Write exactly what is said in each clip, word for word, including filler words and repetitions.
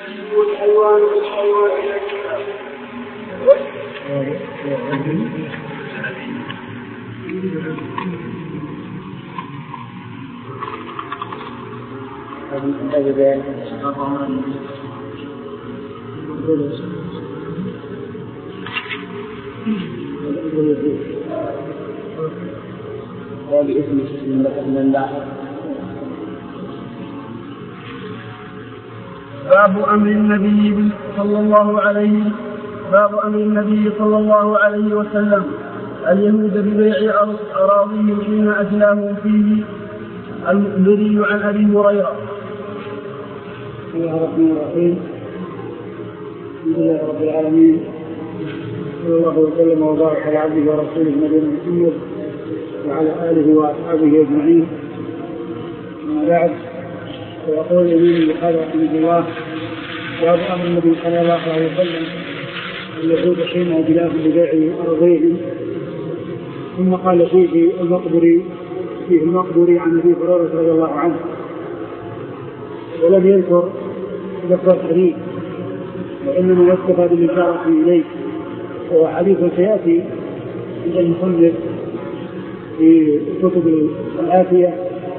العبيد والحيوان والحيوان وباسم من الله. باب أمر النبي صلى الله عليه باب أمر النبي صلى الله عليه وسلم اليهود ببيع أراضيهم حين أجلاهم فيه. المخبري عن أبي هريرة. بسم الله الرحمن الرحيم. الحمد لله رب العالمين، صلى الله وسلم وبارك على عبده ورسوله نبينا محمد وعلى آله وأصحابه أجمعين. أما بعد، ويقول الإمام البخاري رحمه الله: باب أمر النبي صلى الله عليه وسلم اليهود حين أجلاهم ببيع أرضيهم. ثم قال فيه المقبري فيه المقبري عن أبي هريرة رضي الله عنه، ولم يذكر لفظ الحديث، وإنما يكتفى بالإشارة إليه، وهو حديث سيأتي عند المصنف في كتب الآتية،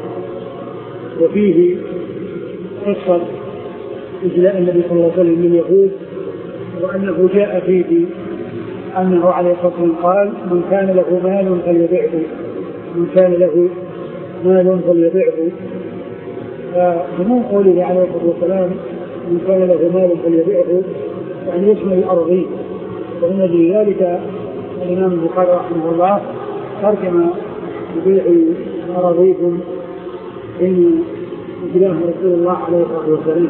وفيه قصة إجلاء النبي صلى الله عليه وسلم من اليهود، وأنه جاء فيه أنه عليه الصلاة والسلام قال: من كان له مال فليبيعه، من كان له مال فليبيعه. فمن قوله عليه الصلاة والسلام من كان له مال فليبيعه يعني يشمل الأرضين، ومن أجل ذلك الإمام البخاري رحمه الله ترجم ببيع أراضيهم إن إجلاه رسول الله عليه الصلاة والسلام.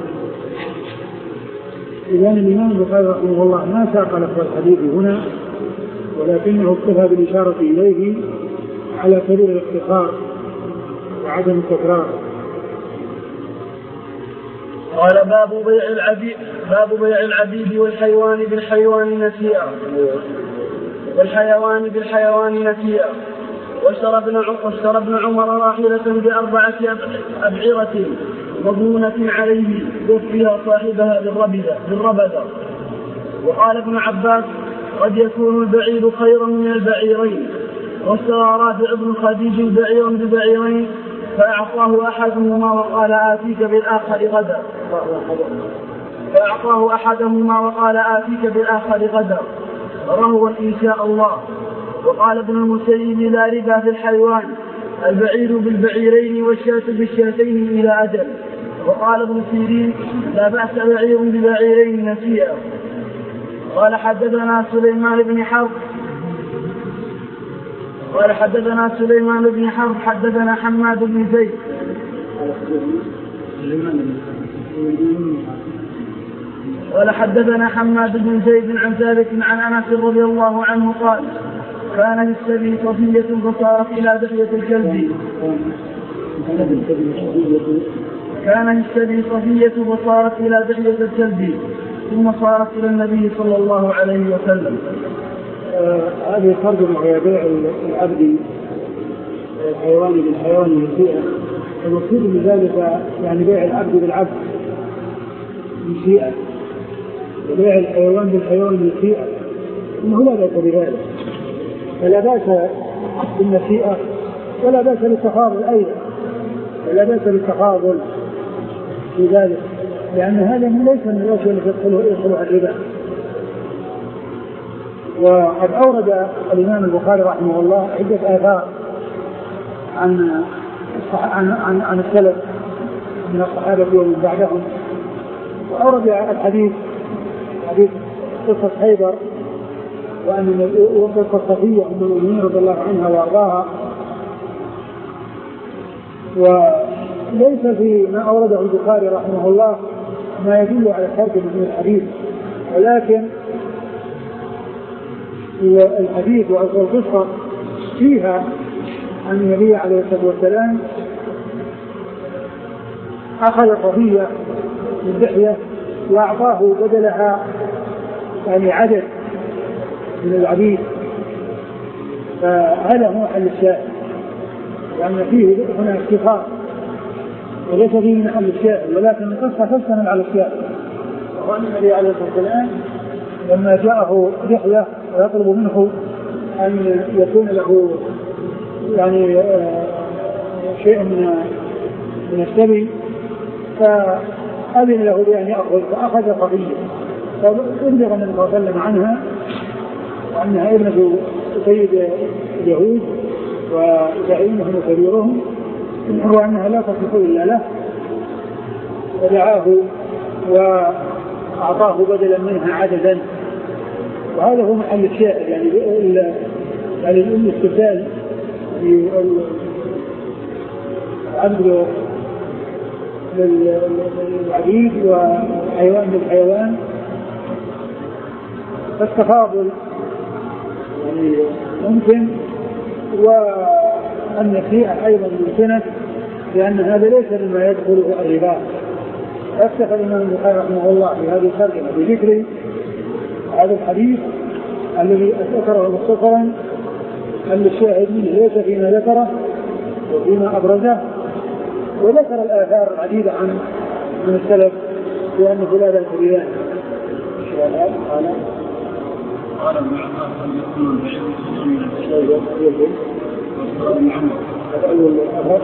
إذن الإمام البخاري رحمه الله ما ساق لفظ الحديث هنا، ولكنه اكتفى بالإشارة إليه على سبيل الاختصار وعدم التكرار. قال: باب بيع العبيد باب بيع العبيد والحيوان بالحيوان نسيئا والحيوان بالحيوان نسيئا. واشترى ابن عمر راحلة بأربعة أبعرة مضمونة عليه يوفيها صاحبها بالربذة. وقال ابن عباس: قد يكون البعير خيرا من البعيرين. واشترى رافع بن خديج بعيرا ببعيرين فأعطاه أحدهما وقال آتيك بالآخر غدا فأعطاه أحدهما وقال آتيك بالآخر غدا رهوا إن شاء الله. وقال ابن المسيب: لا ربا في الحيوان، البعير بالبعيرين والشاة بالشاتين إلى أجل. وقال ابن سيرين: لا بأس بعير ببعيرين نسيئا. قال: حدثنا سليمان بن حرب قال حدثنا سليمان بن حرب حدثنا حماد بن زيد قال حدثنا حماد بن زيد عن ثابت عن أنس رضي الله عنه قال: كان للسبي صفية فصارت إلى دحية الكلب كان للسبي صفية فصارت إلى دحية الكلب ثم صارت إلى النبي صلى الله عليه وسلم. هذه الترجمة هي بيع العبد الحيوان بالحيوان نسيئا. المقصود من ذلك يعني بيع العبد بالعبد نسيئا، وبيع الحيوان بالحيوان نسيئا، إنه لا بأس بذلك، فلا بأس بالنسيئة ولا بأس بالتفاضل أيضا، ولا بأس بالتفاضل في ذلك، لأن هذا ليس من الأشياء التي يدخلها الربا. وقد أورد الإمام البخاري رحمه الله عدة آثار عن عن عن, عن السلف من الصحابة ومن بعدهم، وأورد الحديث حديث قصة خيبر وأن قصة صفية أم المؤمنين رضي الله عنها وأرضاها. وليس في ما أورده البخاري رحمه الله ما يدل على الترك من الحديث، ولكن الحديث والقصة فيها أن النبي عليه الصلاة والسلام أخذ صفية من دحية وأعطاه بدلها يعني عدد من العبيد، فهذا هو محل الشاهد، لأن فيه هنا اختصار وليس فيه محل الشاهد، ولكن القصة تشتمل على الشاهد، وأن النبي عليه الصلاة والسلام لما جاءه رحلة ويطلب منه أن يكون له يعني شيء من من السبي فأذن له بأن يأخذ فأخذ قضية فأبلغ النبي صلى الله عليه وسلم عنها وأنها ابنة سيد اليهود وزعيمهم وكبيرهم وأنها لا تصلح إلا له فدعاه وأعطاه بدلا منها عددا. وهذا هو محل الشاهد يعني يعني الاستبدال العبد للعبيد والحيوان بالحيوان فالتفاضل يعني ممكن والنسيئة أيضا ممكنة لأن هذا ليس مما يدخله الربا. اكتفى الإمام البخاري رحمه الله في هذه الترجمة بذكر هذا الحديث الذي ذكره مختصرا أن الشاهد منه ليس فيما ذكره وفيما أبرزه وذكر الآثار العديدة عن من السلف بأنه لا بأس بذلك. قال قال ابن عباس أن يكون البعير من الشيء ابن عمر أول أمر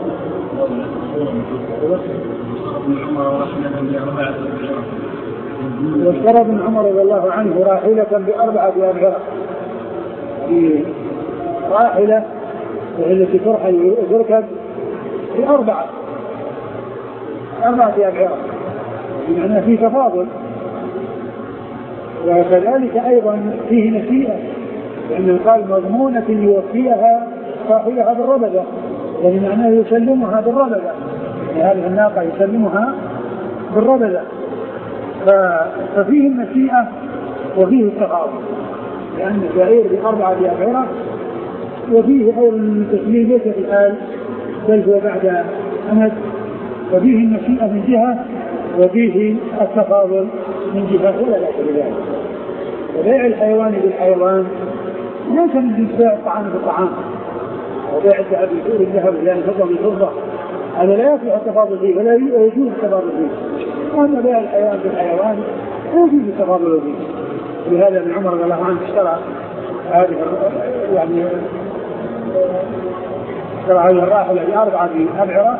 ابن عمر رحمة بأربعة أبعرة واشترى ابن عمر رضي الله عنه راحلة بأربعة أبعرة في راحلة التي ترحل تركب بأربعة أربعة أبعرة بمعنى فيه تفاضل. وكذلك أيضا فيه نسيئة لأنه قال مضمونة يوفيها صاحبها بالربدة يعني معناه يسلمها بالربدة يعني هذه الناقة يسلمها بالربدة ففيه النسيئة وفيه التفاضل لأن البعير بأربعة أبعرة وفيه أيضا من تسليم ليس في الآن بل هو بعد أمد وفيه النسيئة من جهة وفيه التفاضل من جهة ولا لا بذلك. وبيع الحيوان بالحيوان ليس من جنس بيع الطعام بالطعام وبيع الذهب بالذهب الذهب لأن الفضة بالفضة هذا لا يصلح التفاضل فيه ولا يجوز التفاضل فيه. وأما بيع الحيوان بالحيوان لا يجوز التفاضل فيه. لهذا ابن عمر رضي الله عنه اشترى هذه يعني اشترى هذه الراحلة بأربعة أبعرة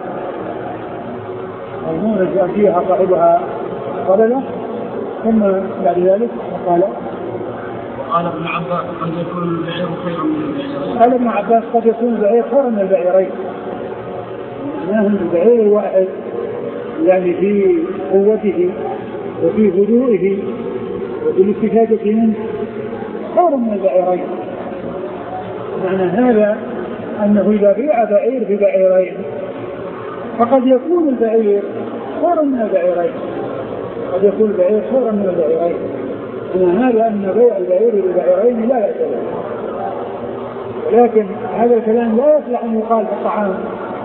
مضمونة يأتيها صاحبها قبله ثم بعد ذلك قال قال ابن عباس قد يكون البعير خيرا من البعيرين. قال ابن عباس قد يكون البعير خيرا من البعيرين معناه البعير الواحد يعني في قوته وفي هدوئه وفي الاستفادة منه خير من البعيرين. معنى هذا أنه إذا بيع بعير ببعيرين فقد يكون البعير خيرا من البعيرين قد يكون البعير خيرا من البعيرين. معنى هذا أن بيع البعير ببعيرين لا بأس به ولكن هذا الكلام لا يصلح أن يقال في الطعام.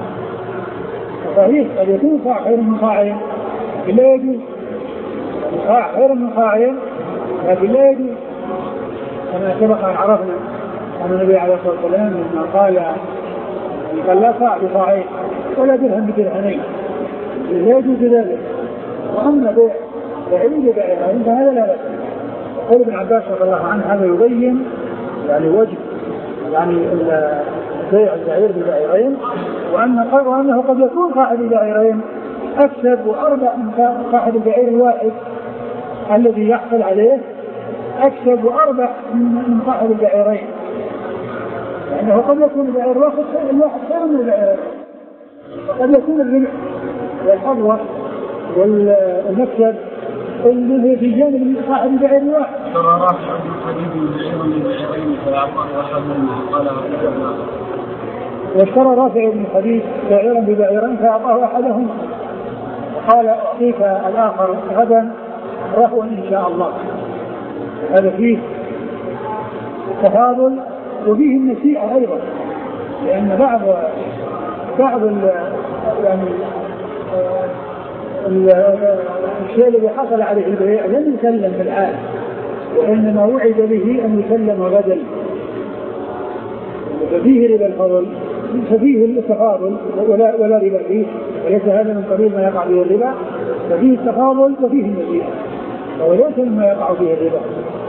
صحيح قد يكون صاع خير من صاعين لكن لا يجوز صاع خير من صاعين لكن لا يجوز كما سبق أن عرفنا أن النبي عليه الصلاة والسلام لما قال قال لا صاع بصاعين ولا درهم بدرهمين لا يجوز ذلك. وأما بيع بعير ببعيرين فهذا لا بأس. قول ابن عباس رضي الله عنه هذا يبين يعني وجه يعني بيع البعير ببعيرين وأن وأنه قد يكون صاحب البعيرين أكسب وأربع من صاحب البعير الواحد الذي يحصل عليه أكسب وأربع من صاحب البعيرين لأنه قد يكون البعير الواحد الواحد خير من البعيرين. قد يكون الربح والحظوة والمكسب اللي في جانب صاحب البعير الواحد. ترى رافع بن خديج بعيرا ببعيرين فأعطاه أحدهما قال واشترى رافع بن خديج بعيرا ببعيرين فأعطاه أحدهما وقال أعطيك الآخر غدا رهوا إن شاء الله. هذا فيه تفاضل وفيه النسيئة أيضا لأن بعض بعض يعني الشيء الذي حصل عليه البيع لم يسلم بالآن وإنما وعد به أن يسلم غدا ففيه ربا الفضل ففيه التفاضل ولا, ولا ربا فيه وليس هذا من قبيل ما يقع به الربا ففيه التفاضل وفيه النسيئة. وهو ليس مما يقع فيه الربا.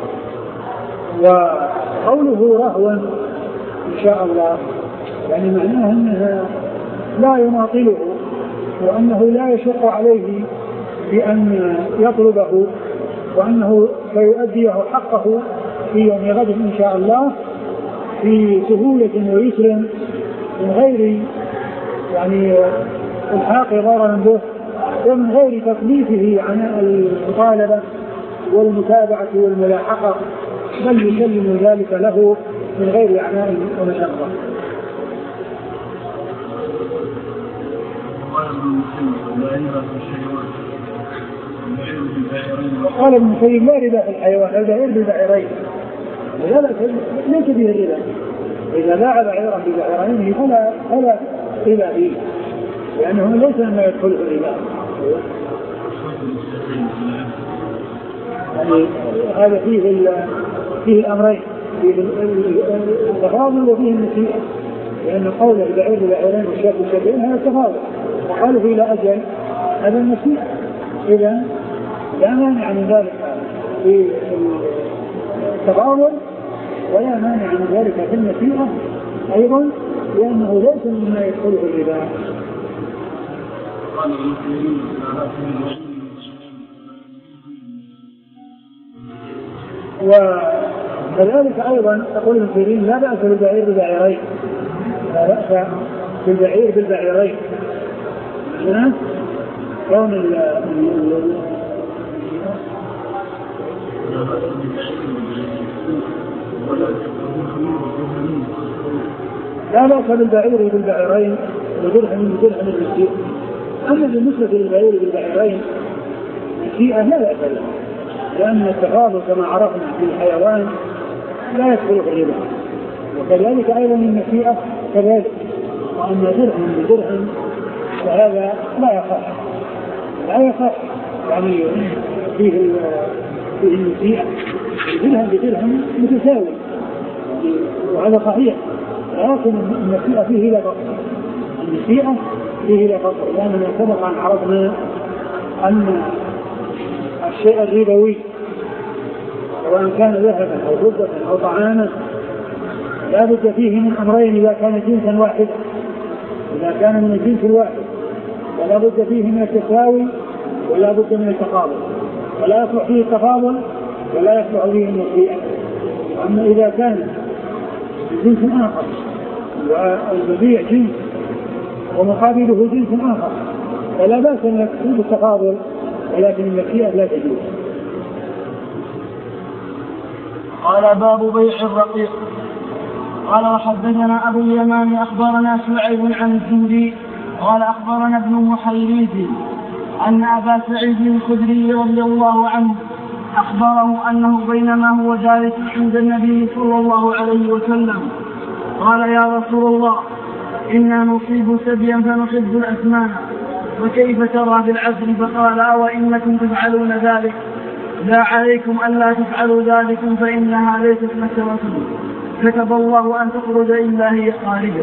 وقوله رهوا إن شاء الله يعني معناه أنها لا يناطله وأنه لا يشق عليه بأن يطلبه وأنه سيؤديه حقه في يوم غد إن شاء الله في سهولة ويسر من غير يعني الحاق ضررا به ومن غير تكليفه عن المطالبة والمتابعة والملاحقة بل يسلم ذلك له من غير عناء ومشقة. قال ابن المسيب لا ربا في الحيوان البعير بالبعيرين ليس به الربا إذا باع بعيرا ببعيرين فلا فلا ربا فيه لأنه ليس مما يدخل في الربا. يعني هذا فيه فيه الأمرين فيه التفاضل وفيه النسيئة لأن قول البعير بالبعيرين والشاة بالشاتين هذا التفاضل وقالوا فيه لا أجل هذا النسيئة. إذا لا مانع من ذلك في التفاضل ولا مانع من ذلك في النسيئة أيضا لأنه ليس مما يدخل في الربا. وكذلك أيضا تقول ابن سيرين لا بأس بالبعير بالبعيرين لا بأس بالبعير بالبعيرين هنا كون لا بأس بالبعير بالبعيرين بدرهم بدرهم المسيء. أما بالنسبة للبعير بالبعيرين المسيئة لا بأس له لأن التفاضل كما عرفنا في الحيوان لا يدخل في الربا وكذلك أيضا المسيئة كذلك. وأما درهم بدرهم فهذا لا يصح لا يصح يعني فيه فيه المسيئة درهم بدرهم متساوي وهذا صحيح لكن المسيئة فيه لا فقر المسيئة فيه لا فقر لأننا سبق أن عرفنا أن الشيء الربوي سواء كان ذهبا أو فضة أو طعاما لا بد فيه من أمرين إذا كان جنسا واحدا إذا كان من الجنس الواحد ولا بد فيه من التساوي ولا بد من التفاضل ولا يصلح فيه التفاضل ولا يصلح فيه المسيئة. أما إذا كان جنس آخر والمبيع جنس ومقابله جنس آخر فلا بأس أن يكون التفاضل ولكن المسيئة لا تجوز. قال باب بيع الرقيق. قال وحدثنا أبو اليمان أخبرنا شعيب عن الزهري قال أخبرنا ابن محيريز أن أبا سعيد الخدري رضي الله عنه أخبره أنه بينما هو جالس عند النبي صلى الله عليه وسلم قال يا رسول الله إنا نصيب سبيا فنحب الأثمان وكيف ترى في العسل؟ فقال أوإنكم تفعلون ذلك؟ لا عليكم ألا تفعلوا ذلك فإنها ليست مسرة كتب الله أن تخرج إلا هي خارجة.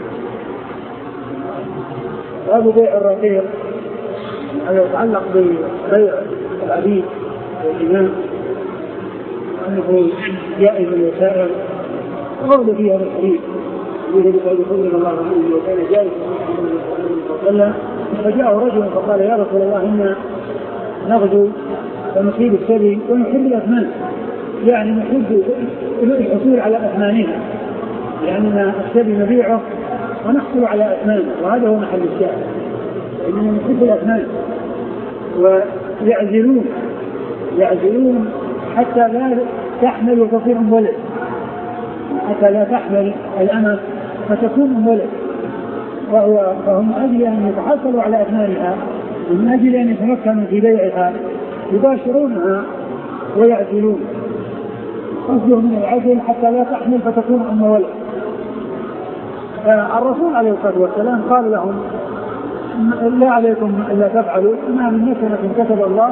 باب بيع الرقيق هذا يتعلق ببيع العبيد والإمام أنه جائز الوسائل ورد فيها الحديث يريد بقول خبرنا الله عنه وكان جائز وسلم فجاءه رجل فقال يا رسول الله إنا نغزو ونصيب السبي ونحب الأثمان يعني نحب الحصول على أثمانها لأننا السبي نبيعه ونحصل على أثمانه وهذا هو محل الشاهد إننا نحب الأثمان ويعزلون يعزلون حتى لا تحمل وتصير أم ولد حتى لا تحمل الأمة فتكون أم ولد وهو فهم أجل أن يتحصلوا على أثمانها ومن أجل أن يتمكنوا في بيعها يباشرونها ويعزلون قصدهم من العزل حتى لا تحمل فتكون أم ولد. فالرسول عليه الصلاة والسلام قال لهم لا عليكم إلا تفعلوا ما من نسمة كتب الله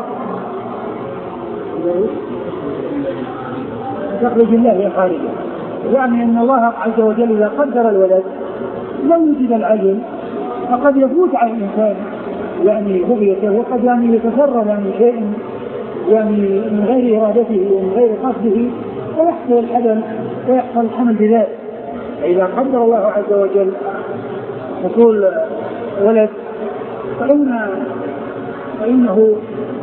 تخرج الله خارجا يعني أن الله عز وجل إذا قدر الولد لو يوجد العجل فقد يفوت على الإنسان يعني بغيته وقد يعني يتسرب يعني شيء يعني من غير إرادته ومن غير قصده ويحصل الحمل ويحصل الحمل بذلك. إذا قدر الله عز وجل حصول ولد فإن فإنه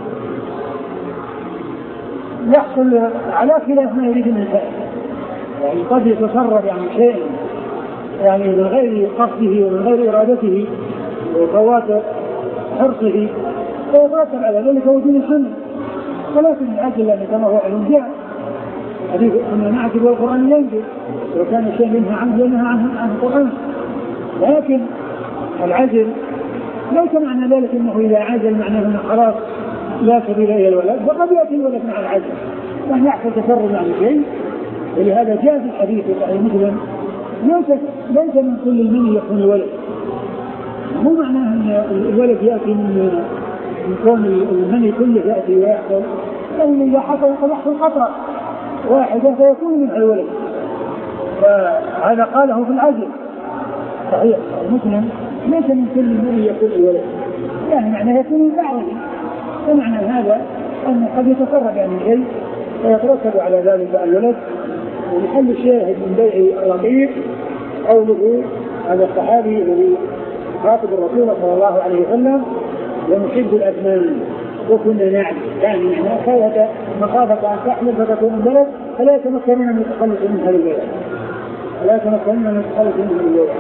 يحصل على خلاف ما يريد الإنسان. يعني قد يتصرف يعني شيء يعني من غير قصده ومن غير إرادته وفوات حرصه فيترتب على ذلك وجود السنة. ولكن العجل يعني كما هو علم جاء حديث أن نعجل والقرآن ينزل لو كان الشيء منها عنه لنهى عنه القرآن. لكن العجل ليس معنى ذلك أنه إذا عجل معناه أنه خلاص لا سبيل إلى الولد، وقد يأتي الولد مع العجل وأن يحصل تسرب عن شيء. ولهذا جاء في الحديث صحيح مسلم ليس ليس من كل المني يكون الولد. مو معناه أن الولد يأتي من من كون المني كله يأتي ويحصل، لأن إذا حصل قد يحصل قطرة واحدة فيكون من الولد. فهذا قاله في العجل صحيح مسلم ليس من كل المني يكون الولد، يعني معناه يكون من بعضه. فمعنى هذا أن قد يتصرف يعني شيء ويترتب على ذلك الولد. ومحل الشاهد من بيع الرقيق قوله هذا الصحابي الذي خاطب الرسول صلى الله عليه وسلم ونحب الأثمان وكنا نعم، يعني معناه خوة مخافة أن تحمل فتكون البلد فلا يتمكنون من التخلص من هذا البلد فلا يتمكنون من التخلص من هذا البلد.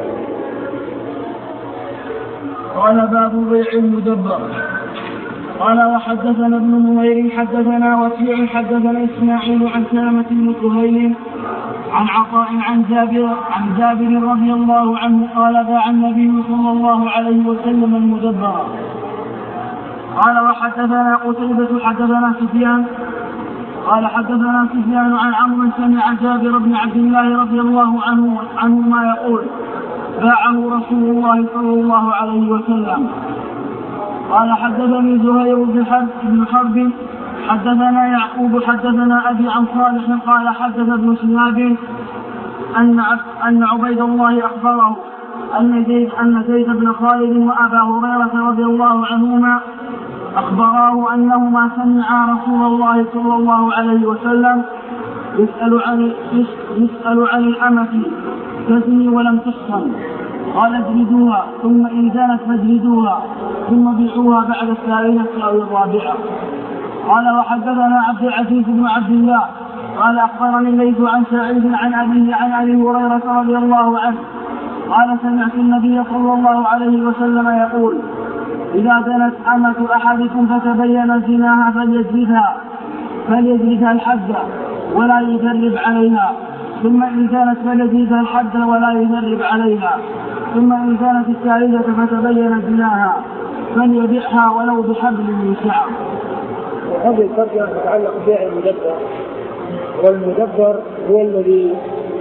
قال باب بيع المدبر. قال وحدثنا ابن نمير حدثنا وكيع حدثنا إسماعيل عن سلمة بن كهيل عن عطاء عن جابر عن جابر رضي الله عنه قال باع النبي صلى الله عليه وسلم المدبر. قال وحدثنا قتيبة حدثنا سفيان قال حدثنا سفيان عن عمرو سمع جابر بن عبد الله رضي الله عنه عنهما يقول باعه رسول الله صلى الله عليه وسلم. قال حدثني زهير بن حرب بن حرب حدثنا يعقوب حدثنا أبي عن صالح قال حدث ابن شهاب أن أن عبيد الله أخبره أن زيد أن زيد بن خالد وأبا هريرة رضي الله عنهما أخبراه أنهما سمعا رسول الله صلى الله عليه وسلم يسأل عن يسأل عن الأمة تزني ولم تحصن قال اجلدوها ثم إن زانت فاجلدوها ثم بيعوها بعد الثالثة أو الرابعة. قال وحدثنا عبد العزيز بن عبد الله قال أخبرني الليث عن سعيد عن أبيه عن أبي هريرة رضي الله عنه قال سمعت النبي صلى الله عليه وسلم يقول إذا زنت أمة أحدكم فتبين زناها فليجلدها فليجلدها الحد ولا يجرب عليها ثم إن كانت فليجلدها الحد ولا يجرب عليها ثم إن كانت الثالثة فتبين زناها فليبيعها ولو بحبل من شعر. وهذه الترجمة تتعلق ببيع المدبر. والمدبر هو الذي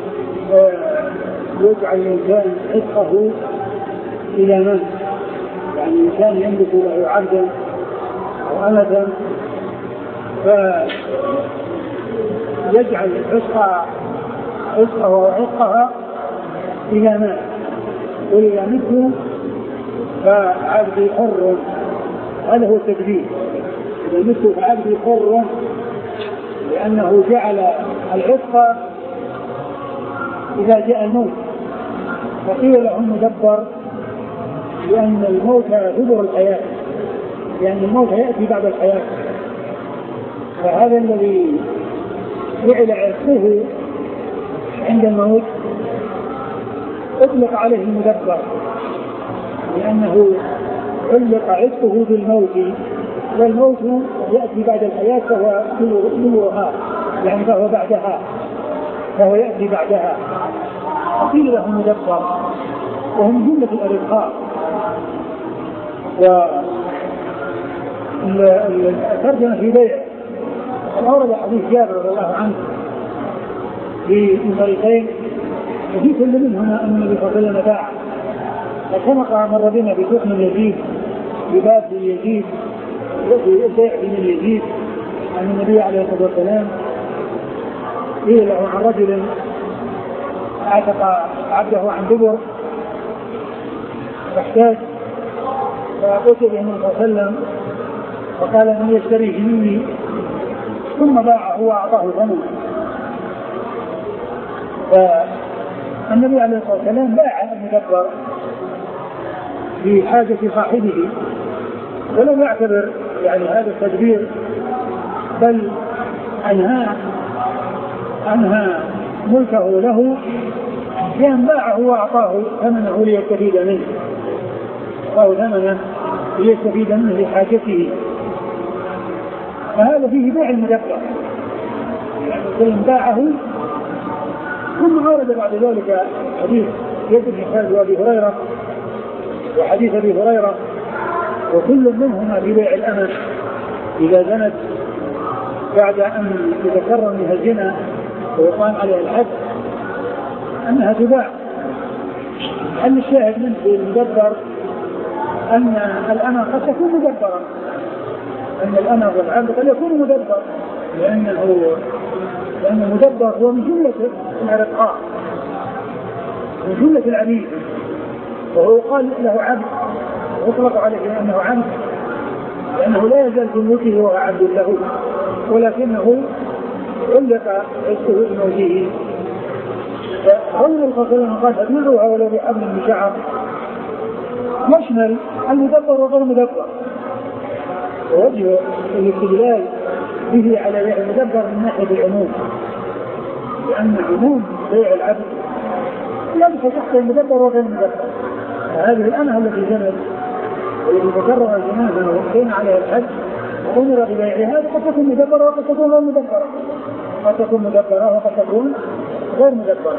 يجعل الإنسان عتقه إلى من يعني الإنسان يملك له عبدا أو أمة فيجعل عتقه عتقه وعتقها إلى من وإلى مثله فعبد حر. هذا هو التجديد. إذا مثله فعبد حر لأنه جعل العتق إذا جاء الموت. فقيل له مدبر لأن الموت دبر الحياة، لأن الموت يأتي بعد الحياة. فهذا الذي جعل عتقه عند الموت أطلق عليه المدبر لأنه علق عتقه بالموت، والموت يأتي بعد الحياة فهو دبرها يعني فهو بعدها فهو يأتي بعدها. فقيل له مدبر وهم جملة الأرقاء. والترجمة في بيع أورد حديث جابر رضي الله عنه في طريقين وفي كل منهما أن النبي صلى الله عليه وسلم باع. وسبق مر بنا بحكم يزيد بباب يزيد وبيع من يزيد أن النبي عليه الصلاة والسلام قيل له عن رجل اعتق عبده عن دبر فاحتاج فأتي به النبي صلى الله عليه وسلم وقال من يشتريه مني ثم باعه وأعطاه ثمنه. فالنبي عليه الصلاة والسلام باع المدبر في حاجة صاحبه ولم يعتبر يعني هذا التدبير، بل أنهى أنهى ملكه له بأن باعه وأعطاه ثمنه ليستفيد منه، أعطاه ثمنه ليستفيد منه لحاجته. فهذا فيه بيع المدبر، يعني باعه. ثم ورد بعد ذلك حديث يد بن خالد وابي هريره وحديث ابي هريره، وكل منهما في بيع الامة اذا زنت بعد ان يتكرر منها الزنا ويقام عليها الحد انها تباع. ان الشاهد منه المدبر ان الامة قد تكون مدبرا، ان الامة والعبد قد يكون مدبر، لانه لأن المدبر هو من جملة الرقاق من جملة العبيد، وهو قال له عبد ويطلق عليه أنه عبد لأنه لا يزال في ملكه وهو عبد له، ولكنه علق عزه بموته. فقول القصر قال أدمعها ولو بحبل من شعر يشمل المدبر وغير المدبر. ووجه الاستدلال به على بيع المدبر من ناحية العموم، لأن عموم بيع العبد يدخل تحت المدبر وغير المدبر. هذه الأمة التي زنت والتي تكرر زناها وكان عليها الحد وأمر ببيعها قد تكون مدبرة وقد تكون غير مدبرة، قد تكون مدبرة وقد تكون غير مدبرة.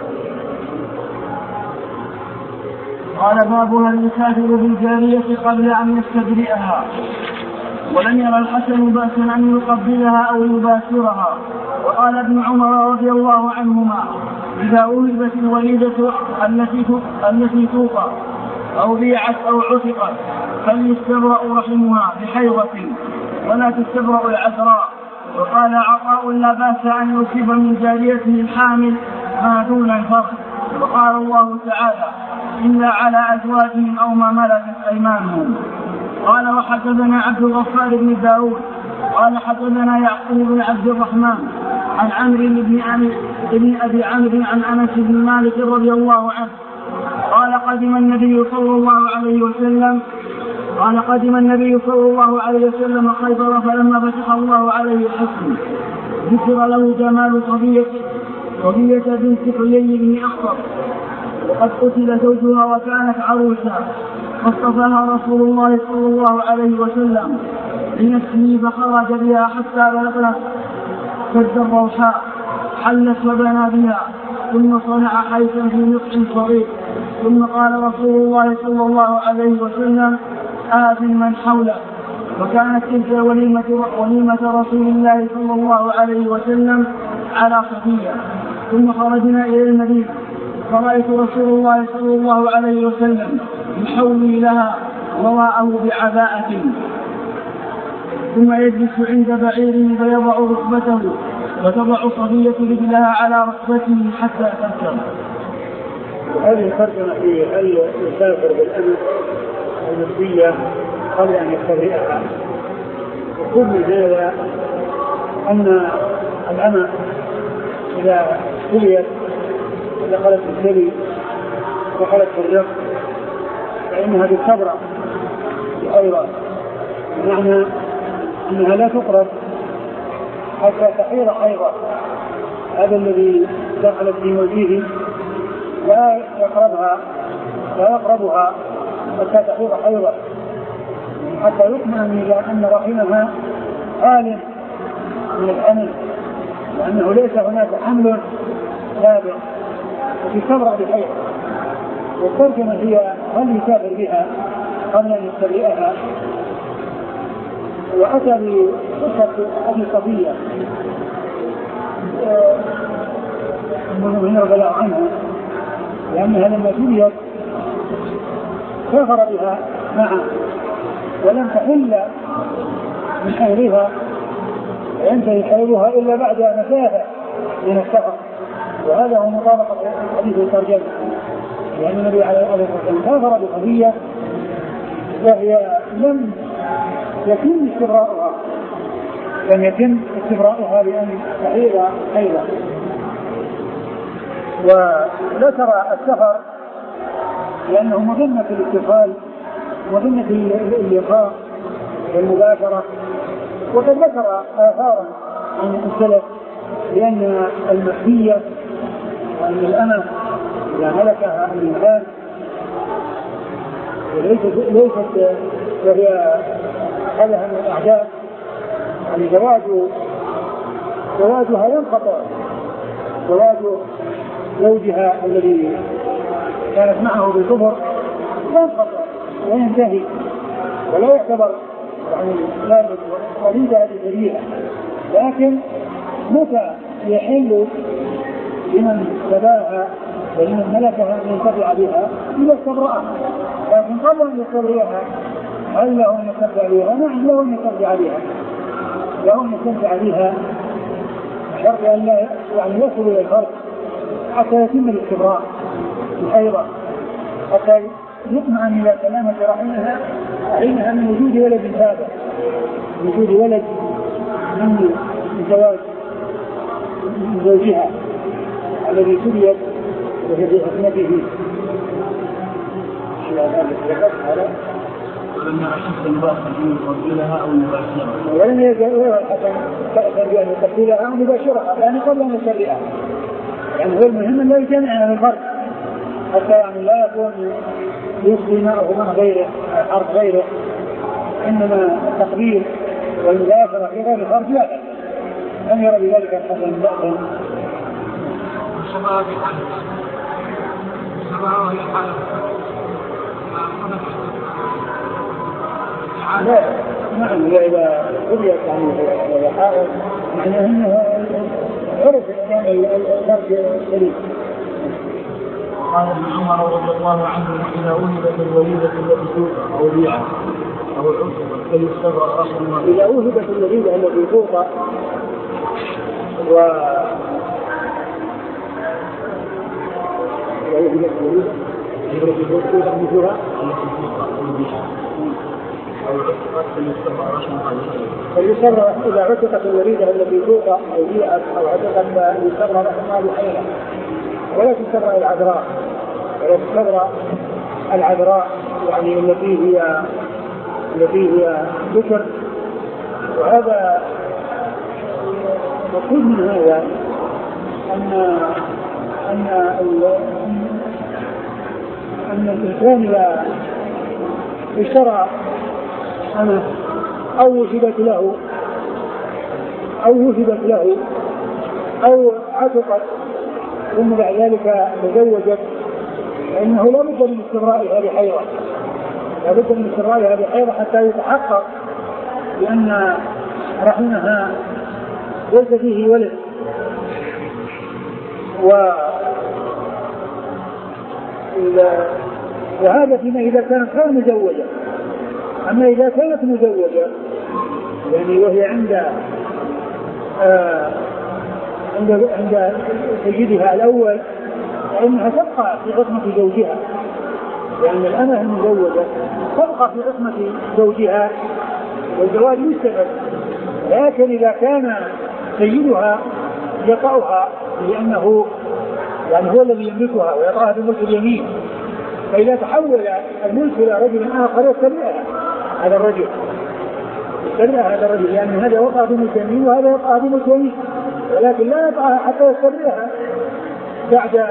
قال بابها المسافر بالجارية قبل أن يستبرئها. ولم يرى الحسن بأسا أن يقبلها أو يباشرها. وقال ابن عمر رضي الله عنهما إذا أوهبت الوليدة التي التي توقع أو بيعت أو عتقت فليستبرأ رحمها بحيضة ولا تستبرأ العذراء. وقال عطاء لا بأس أن يصيب من جاريته الحامل ما دون الفرق. وقال الله تعالى إلا على أزواجهم أو ما ملكت أيمانهم. قال وحدثنا عبد الغفار بن داود قال حدثنا يعقوب بن عبد الرحمن عن عمرو بن أبي عمرو عن أنس بن مالك رضي الله عنه قال قدم النبي صلى الله عليه وسلم قال قدم النبي صلى الله عليه وسلم خيبر فلما فتح الله عليه الحكم ذكر له جمال صبية صبية بنت حيي بن أخطر وقد قتل زوجها وكانت عروسا فاصطفاها رسول الله صلى الله عليه وسلم لنفسه فخرج بها حتى بلغنا سد الروحاء حلت وبنى بها ثم صنع حيثا في نطع صغير ثم قال رسول الله صلى الله عليه وسلم آذن من حوله. وكانت تلك وليمة, وليمة رسول الله صلى الله عليه وسلم على صفية. ثم خرجنا إلى المدينة فرأيت رسول الله صلى الله عليه وسلم يحولي لها وراءه بعباءة ثم يجلس عند بعيره فيضع ركبته وتضع صفية رجلها على ركبته حتى تركب. هذه ترجمة في هل يسافر بالأمة المسية قبل أن يستبرئها. وكل من هذا أن الأمة إذا سليت دخلت في السبي دخلت في الرق فإنها بالصبرة أيضا، بمعنى أنها لا تقرب حتى تحيض حيضة. هذا الذي دخلت في وجهه لا يقربها لا يقربها حتى تحيض حيضة حتى يطمئن إلى أن رحمها خال من الحمل، لأنه ليس هناك حمل سابق وفي صبرة بحيض. والترجمة هي هل يسافر بها قبل أن يستبرئها. وأتى بقصة أبي صفية المؤمنين رضي الله عنها لأنها لما جليت سافر بها معه ولم تحل من حيضها وينتهي حيضها إلا بعد مسافة من السفر. وهذا هو مطابقة حديث الترجمة، لأن النبي عليه الصلاة والسلام سافر بصفية وهي لم يتم استبراؤها لم يتم استبراؤها بأن تحيض حيضا. وذكر السفر لأنه مظنة الاتصال مظنة اللقاء والمباشرة. وقد ذكر آثارا عن السلف بأن المحبية وأن الأمة إذا هلكها الإنسان ليست ليست وهي أخذها من الأعداء يعني زواج زواجها ينقطع، زواج زوجها الذي كانت معه بالكفر ينقطع وينتهي ولا يعتبر يعني لا وليد هذه الجريمة. لكن متى يحل لمن تباها ولمن ملكها ان ينتفع بها اذا استبرأها، لكن قبل ان يستبرئها هل له ان يستمتع بها؟ نعم له ان يستمتع بها، له ان يستمتع بها بشرط ان لا يعني يصل الى الفرق حتى يتم الاستبراء ايضا، حتى يطمئن الى سلامة رحمها حينها من وجود ولد هذا، وجود ولد من زواج من زوجها الذي سريت وهي في حكمته. ولم يعشق الباس أن يقبلها أو يباشرها، ولم يجعلها حسن بأن يقبلها أو يباشرها يعني قبل أن يسرئها. يعني هو المهم أن لا يجمع من الفرق حتى يعني لا يكون يسري معه مع غيره حرف غيره، إنما التقبيل والمباشرة في غير الفرق لا بأس أن يرى بذلك الحسن بأسا. الشباب يحدث الشباب يحدث لا نعم إذا قضيت يعني ويحاول معناه أنه عرف الفرق سليم. قال ابن عمر رضي الله عنه إذا وهبت الوليدة التي توقع أو بيعت أو عصبت فليستبرأ آخر المرء. إذا وهبت الوليدة التي توقع و وهبت الوليدة التي توقع مثلها أو عصبت فليستبرأ آخر المرء. فليستبرأ إذا عتقت الوليدة التي توقع أو بيعت أو عتقت فليستبرأ آخر المرء حيرا، ولا تستبرأ العذراء ولا تستبرأ العذراء يعني التي هي التي هي ذكر. وهذا مقصود من هذا أن أن أن الإنسان إذا اشترى أنا أو وهبت له أو وهبت له أو عتقت ثم بعد ذلك تزوجت فإنه لا بد من استبرائها بحيضة، لا بد من استبرائها بحيضة حتى يتحقق بأن رحمها ليس فيه ولد. وهذا فيما إذا كانت غير مزوجة. أما إذا كانت مزوجة يعني وهي عند آه عند عند سيدها الأول فإنها تبقى في عصمة زوجها، يعني الأمة المزوجة تبقى في عصمة زوجها والزواج مستمر. لكن إذا كان سيدها يطأها لأنه يعني هو الذي يملكها ويطأها بملك اليمين، فإذا تحول الملك إلى رجل آخر يستبرئها هذا الرجل يستبرئها هذا الرجل لأن يعني هذا وقع بملك اليمين وهذا وقع بملك اليمين، ولكن لا يطأها حتى يستبرئها بعد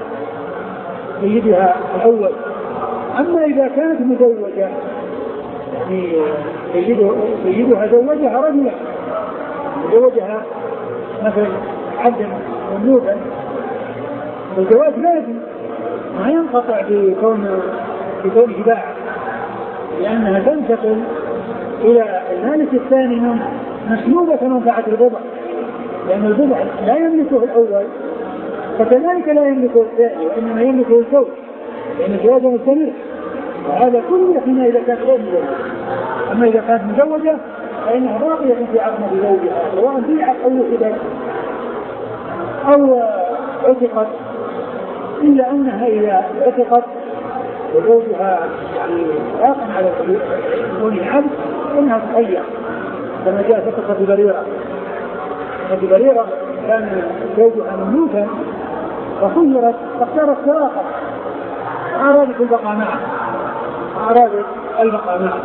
سيدها الأول. أما إذا كانت مزوجة يعني سيدها زوجها رجلا زوجها مثل عبدا مملوكا الزواج لازم ما ينقطع بكون بكون باع، لأنها تنتقل إلى المالك الثاني من مسلوبة منفعة البضع، لأن البضع لا يملكه الأول فكذلك لا يملكه الثاني وإنما يملكه الزوج، لأن الزواج مستمر. وهذا كله فيما إذا كانت غير مزوجة. أما إذا كانت مزوجة فإنها باقية في عقد زوجها سواء بيعت أو وهبت أو عتقت، إلا أنها إذا عتقت وزوجها يعني باق على كون العبد فإنها تخير كما جاء في قصة بريرة. قصة بريرة كان زوجها مملوكا فخيرت فاختارت فراقه وأرادت البقاء معه وأرادت البقاء معه.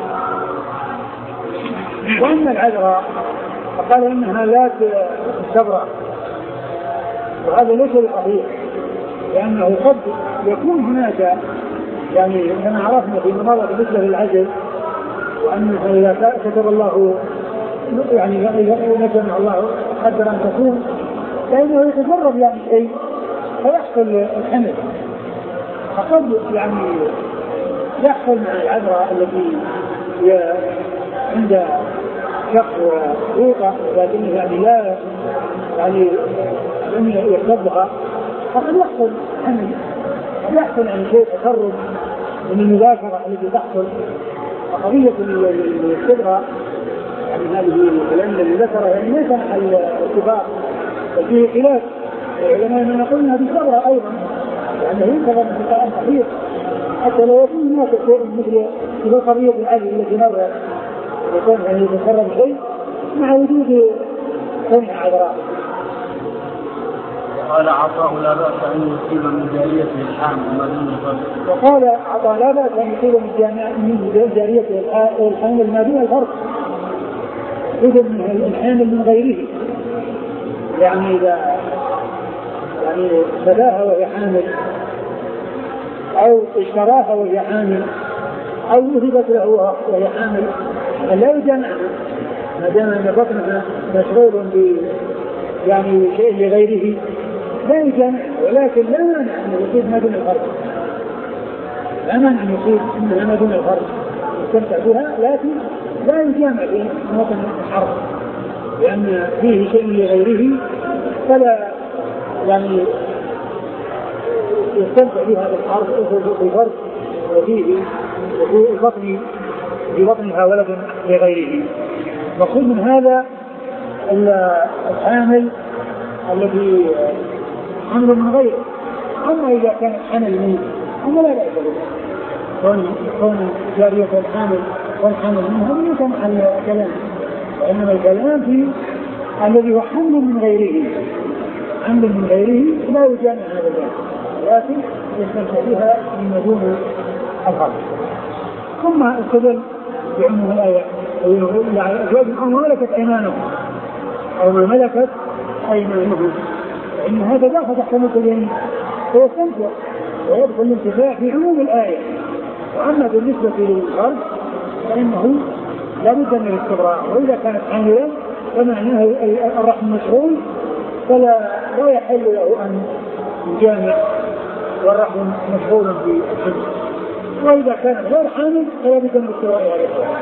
وأما العذراء فقال إنها لا تستبرأ، وهذا ليس بصحيح، لأنه قد يكون هناك يعني كما عرفنا في مضى بالنسبة للعزل، وأنه إذا كتب الله يعني نجمع الله قدر أن تكون فإنه يتجرب يعني شيء فيحصل الحمل. فقد يعني يحصل مع العذراء التي هي عند شق وروقة لكنه يعني لا يعني لم يحتضها، فقد يحصل حمل، قد يحصل يعني شيء تقرب من المباشرة التي تحصل. وقضية الصبغة يعني هذه الكلام الذي ذكره يعني ليس محل اتفاق، وفيه خلاف العلماء من يقول انها بالصبغة ايضا، يعني ينتظر انتقاء صحيح حتى لو يكون هناك شيء مثل مثل قضية العزل التي مرت يكون يعني يتسرب شيء مع وجود سمع عذراء. قال عطاء لا بأس أن يصيب من جاريته الحامل ما دون الفرق. وقال عطاء لا بأس أن يصيب من جاريته الحامل ما دون الفرق، إذن الحامل من غيره، يعني إذا يعني سداها وهي حامل أو اشتراها وهي حامل أو وهبت له وهي حامل لا يجمعها ما دام أن بطنها مشغول ب يعني شيء لغيره لا يجمع، ولكن لا مانع أن يصيب ما دون الفرق، لا مانع أن يصيب ما دون الفرق يستمتع بها، لكن لا يجمع في موطن الحرب لأن فيه شيء لغيره فلا يعني يستمتع بها بالحرب في فرق وفيه وفي البطن في بطنها ولد لغيره. مقصود من هذا الحامل الذي حمل من غيره. أما إذا كان حمل منه أما لا بأس به، كون جارية الحامل والحمل منه هذا ليس محل كلام، وإنما الكلام في الذي هو حمل من غيره، حمل من غيره لا يجامع هذا الجانب لكن يستمتع بها من دون الفرق. ثم استدل بعموم الآية أزواج أو ما ملكت أيمانهم أو ما ملكت أيمانهم، فإن هذا داخل تحت ملك اليمين فيستمتع ويدخل الانتفاع في عموم الآية. وأما بالنسبة للفرد فإنه لا بد من الاستبراء، وإذا كانت حاملا فمعناه الرحم مشغول فلا لا يحل له أن يجامع والرحم مشغول في الحمل، وإذا كانت غير حامل فلا بد من الاستبراء عليه.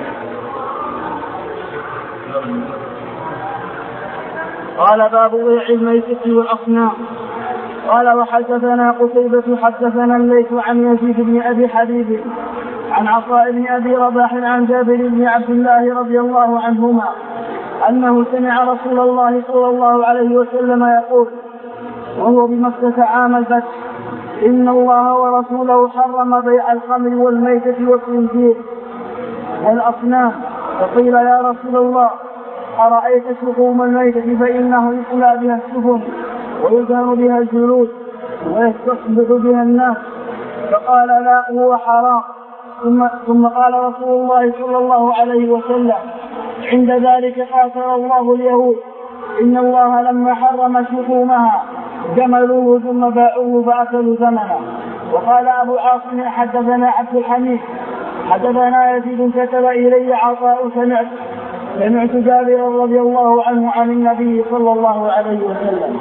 قال باب بيع الميتة والأصنام. قال وحدثنا قتيبة حدثنا الليث عن يزيد بن أبي حبيب عن عطاء بن أبي رباح عن جابر بن عبد الله رضي الله عنهما أنه سمع رسول الله صلى الله عليه وسلم يقول وهو بمكة عام الفتح إن الله ورسوله حرم بيع الخمر والميتة والخنزير والأصنام. فقيل يا رسول الله أرأيت شحوم الميتة فإنه يقلى بها السفن ويدهن بها الجلود ويستصبح بها الناس، فقال لا هو حرام. ثم, ثم قال رسول الله صلى الله عليه وسلم عند ذلك قاتل الله اليهود إن الله لما حرم شحومها جملوه ثم باعوه فأكلوا ثمنه. وقال أبو عاصم حدثنا عبد الحميد حدثنا يزيد كتب إلي عطاء سمعت سمعت جابر رضي الله عنه عن النبي صلى الله عليه وسلم.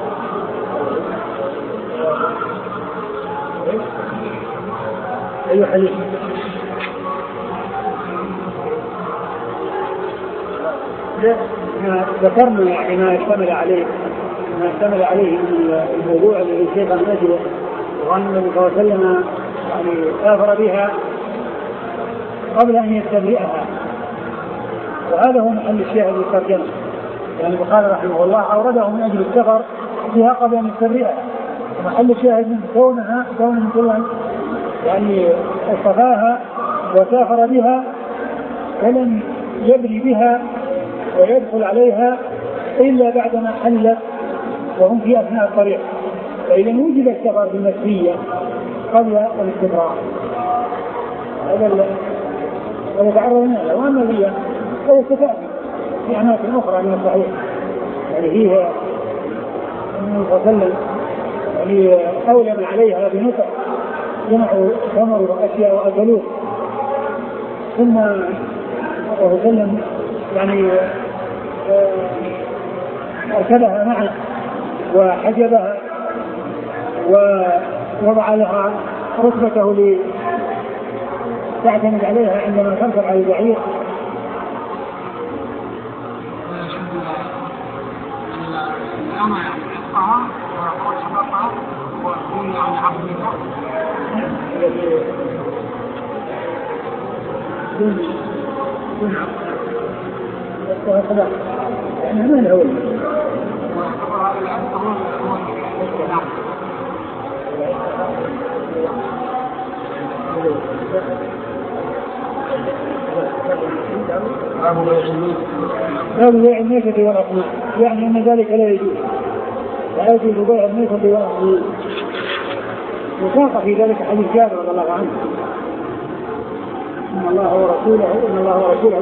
أي حديث؟ ذكرنا يعني ما اشتمل عليه ما اشتمل عليه من الموضوع الذي شيخ النجوى، وأن النبي صلى الله عليه وسلم يعني كافر بها قبل أن يستبرئها، وهذا هو محل الشاهد للترجمة. يعني البخاري رحمه الله أورده من أجل السفر فيها قبل أن يستبرئها، ومحل الشاهد من كونها كون كلها يعني اصطفاها وسافر بها ولم يبري بها ويدخل عليها إلا بعدما حلت وهم في أثناء الطريق. فإذا وجد السفر بالنسبية قبل الاستقرار هذا ويتعرض لها. وأما هي فهي ستأتي في أماكن أخرى من الصحيح، يعني هي النبي صلى الله عليه وسلم يعني أولم عليها بنطع جمعوا ثمر وأشياء وأكلوه، ثم الرسول صلى الله عليه وسلم يعني أركبها معه وحجبها ووضع لها ركبته لتعتمد عليها عندما تركب على البعير. يعني ما الأول باب بيع الميتة والأصنام، يعني أن ذلك لا يجوز، لا يجوز بيع الميتة والأصنام. وساق في ذلك حديث جابر رضي الله عنه إن الله ورسوله إن الله ورسوله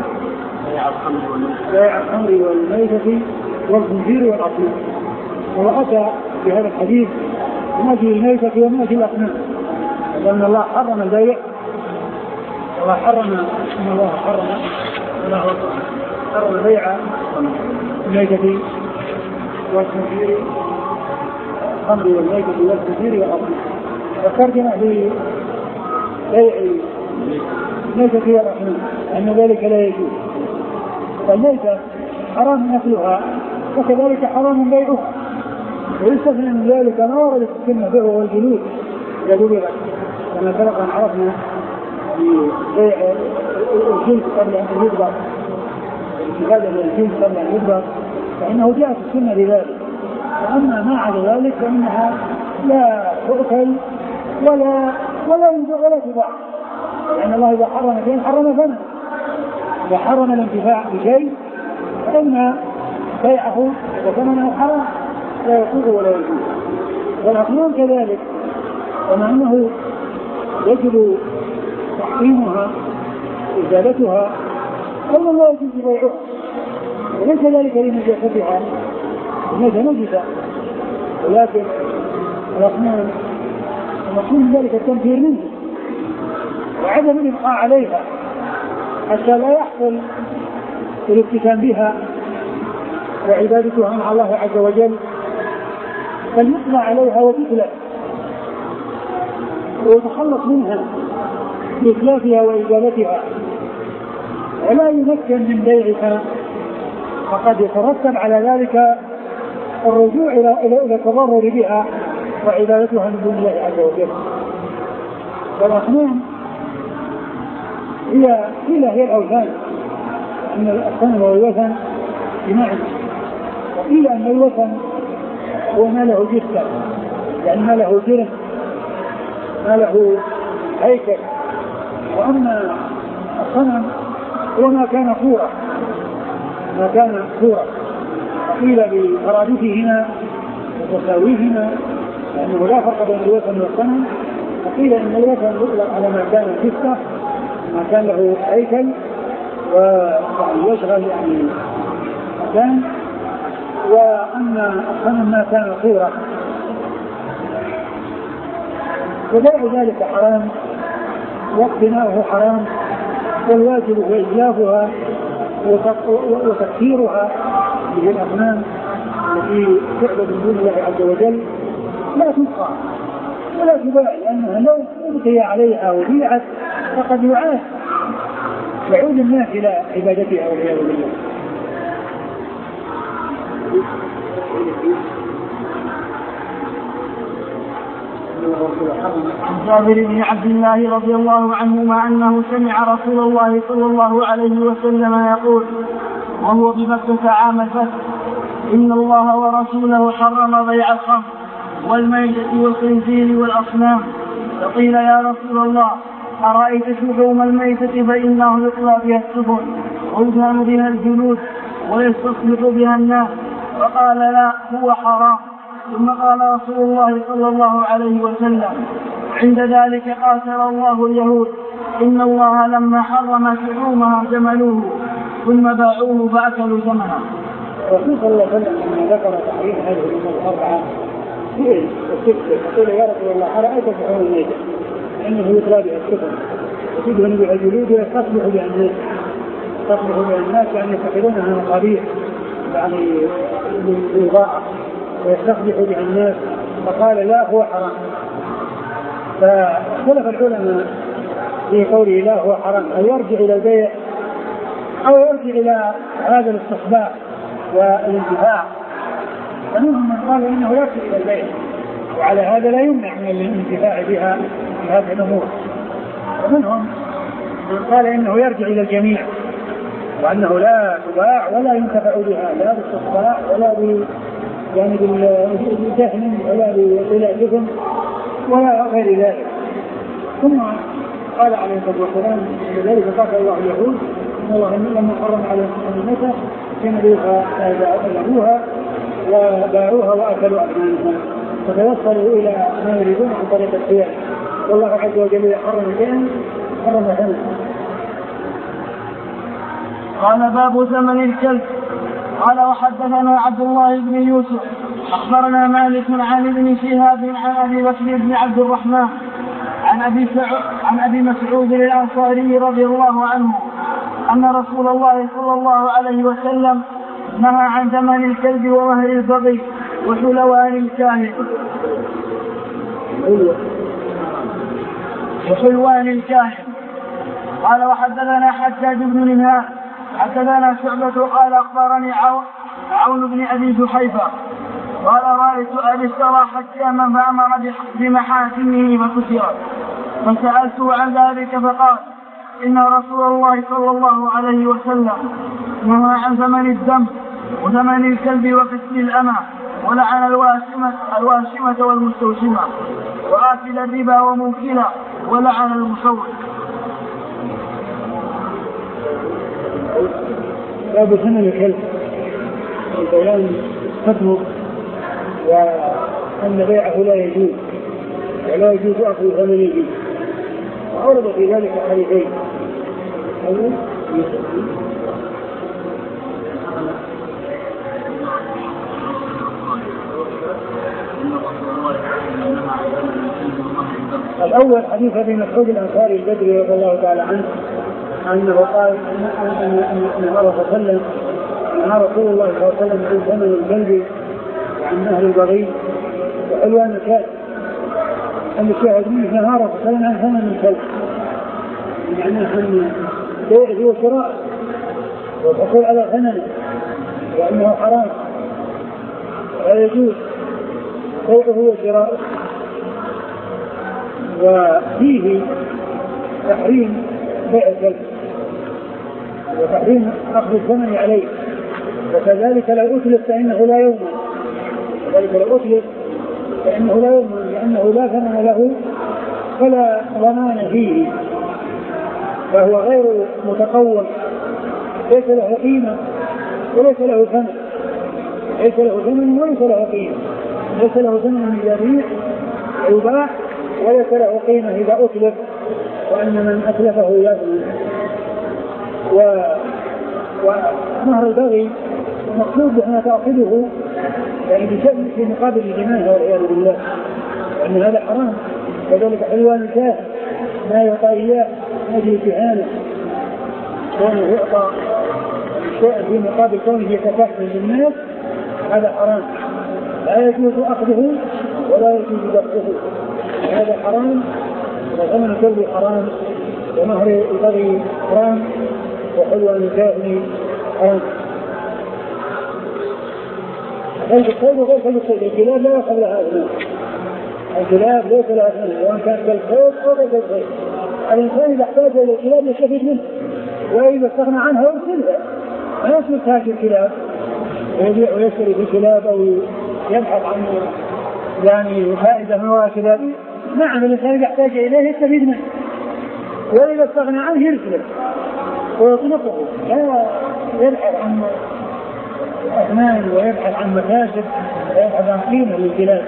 بيع الخمر والميتة والخنزير والأصنام. وأتى بهذا الحديث ما في الميتة وما في الأصنام، لأن الله حرم البيع. الله حرم إن الله حرم الله حرم بيع الميتة والخنزير الخمر والميتة والخنزير والأصنام. وترجم ببيع الميتة والأصنام أن ذلك لا يجوز. فالميتة حرام أكلها وكذلك حرام بيعها، ويستثنى من ذلك ما ورد في السنة به والجلود إذا دبرت، كما سبق أن عرفنا في بيع الجلد قبل أن يدبر، هذا الجلد قبل أن يدبر فإنه جاء في السنة لذلك. وأما ما عدا ذلك فإنها لا تؤكل ولا ولا ينبغ ولا تباع، لأن الله إذا حرم شيء حرم ثمنه. إذا حرم الانتفاع بشيء فإن بيعه وثمنه حرام لا يصوغ ولا يجوز. والأصنام كذلك، ومع أنه يجب تحريمها إزالتها أولا لا يجوز بيعها، وليس ذلك لنجاستها ليس نجسة، ولكن الأصنام المقصود من ذلك التنفير منه وعدم الإبقاء عليها حتى لا يحصل الافتتان بها وعبادتها مع الله عز وجل، بل يطلع عليها وتتلف ويتخلص منها بإتلافها وإزالتها، ولا يمكن من بيعها، فقد يترتب على ذلك الرجوع إلى إلى التضرر بها وعبادتها من دون الله عز وجل. والأصنام هي قيل هي الأوثان، أن الصنم والوثن بمعنى، وقيل أن الوثن هو ما له جثة، يعني ما له جرم، ما له هيكل. وأما الصنم هو ما كان صورة، ما كان صورة، وقيل بترادفهما وتساويهما لأنه لا فرق بين الوثن والصنم. وقيل أن الوثن يطلق على ما كان جثة، ما كان له هيكل ويشغل يعني مكان، وأن الصنم ما كان صورة. وبيع ذلك حرام واقتناؤه حرام، والواجب هو إجلافها وتكثيرها بالأصنام التي تعبد من دون الله عز وجل لا تبقى ولا تباع، لأنها لو أبقي عليها وبيعت فقد يعاد يعود الناس إلى عبادتها والعياذ بالله. عن جابر بن عبد الله رضي الله عنهما أنه سمع رسول الله صلى الله عليه وسلم يقول وهو بمكة عام الفتح: إن الله ورسوله حرم بيع الخمر والميتة والخنزير والأصنام. فقيل: يا رسول الله، أرأيت شحوم الميتة فإنه يطلى بها السفن ويدهن بها الجلود ويستصلح بها الناس، فقال لا هو حرام. ثم قال رسول الله صلى الله عليه وسلم: عند ذلك قاتل الله اليهود، إن الله لما حرم شحومها جملوه ثم باعوه فأكلوا ثمنها. الرسول صلى الله عليه وسلم لما ذكر تحريم هذه الأمور الأربعة سئل وقال يا رسول الله أرأيت شحوم الميتة إنه يطلع بها السفن وتدهن بها الجلود ويستصلح بها الناس، يستصلح بها الناس يعني يتخذونها مقابيح يعني للإضاءة ويستصلح بها الناس، فقال لا هو حرام. فاختلف العلماء في قوله لا هو حرام أن يرجع إلى البيع أو يرجع إلى هذا الاستصباح والانتفاع. فمنهم من قال إنه يرجع إلى البيع، وعلى هذا لا يمنع من الانتفاع بها في هذه الأمور. ومنهم من قال إنه يرجع إلى الجميع، وأنه لا تباع ولا ينتفع بها لا بالاستصباح ولا ب يعني بالجهل ولا بالجبن ولا غير ذلك. ثم قال عليه الصلاة والسلام لذلك قاتل الله اليهود إن الله لما حرم على الميتة كانوا فأذبوها وباعوها وأكلوا أثمانها، فتوصلوا إلى ما يريدون عن طريق الخيار. والله عز وجل حرم شيئا حرم ثمنه. قال باب ثمن الكلب. قال وحدثنا عبد الله بن يوسف أخبرنا مالك عن ابن شهاب عن أبي بكر بن عبد الرحمن عن أبي, عن أبي مسعود الأنصاري رضي الله عنه أن رسول الله صلى الله عليه وسلم نهى عن ثمن الكلب ومهر البغي وحلوان الكاهن وحلوان الكاهن. قال وحدثنا حجاج بن منهال حدثنا شعبة قال أخبرني عون بن أبي جحيفة قال رأيت أبي اشترى حكاما فأمر بمحاكمه فكسرت، فسألته عن ذلك فقال إن رسول الله صلى الله عليه وسلم نهى عن ثمن الدم وثمن الكلب وقتل الأمة، ولعن الواشمة, الواشمة والمستوشمة وآكل الربا وموكله، ولعن المصور. باب ثمن الكلب البيان حكمه وأن بيعه لا يجوز ولا يجوز أخذ ثمنه، وأورد في ذلك حديثين. الأول حديث أبي مسعود الأنصاري البدري رضي الله تعالى عنه أنه قال أن الله وسلم أن رسول الله صلى الله عليه وسلم عن ثمن الكلب وعن مهر البغي وحلوان الكلب. أن الشاهد منه نهى رسول الله عن ثمن الكلب، يعني أن بيعه وشراء والحصول على ثمنه وأنه حرام لا يجوز بيعه وشراءه. وفيه تحريم بيع الكلب وتحريم أخذ الثمن عليه، وكذلك لو أتلف فإنه لا يؤمن، وكذلك لو أتلف فإنه لا يؤمن لأنه لا ثمن له فلا ضمان فيه، فهو غير متقوم، ليس له قيمة وليس له ثمن، ليس له ثمن وليس له قيمة، ليس له ثمن إذا بيع ويباع وليس له قيمة إذا أتلف، وأن من أتلفه يثمن. ومهر البغي المقصود بأن تأخذه يعني بشأن في مقابل الجناية والعياذ بالله، وأن هذا حرام. كذلك حلوان الكاهن ما يعطى إياه هذه الكهانة، كونه يعطى شيء في مقابل كونه يتكفل للناس، هذا حرام لا يجوز أخذه ولا يجوز دفعه، هذا حرام. وثمن الكلب حرام، ومهر البغي حرام، وحلوان الكاهن حرام. كلب الصيد وغير كلب الصيد، الكلاب لا يأخذ لها أثمان، الكلاب ليس لها أثمان سواء كان كالصيد أو غير كالصيد. الإنسان إذا احتاج إلى الكلاب يستفيد منه، وإذا استغنى عنها يرسلها، ما يسلك هذه الكلاب ويبيع ويشتري في الكلاب أو يبحث عن يعني فائدة من وراء كلاب. نعم الإنسان إذا احتاج إليه يستفيد منه، وإذا استغنى عنه يرسله ويطلقه، لا يبحث عن رأسمال ويبحث عن مكاسب ويبحث عن قيمة للبلاد.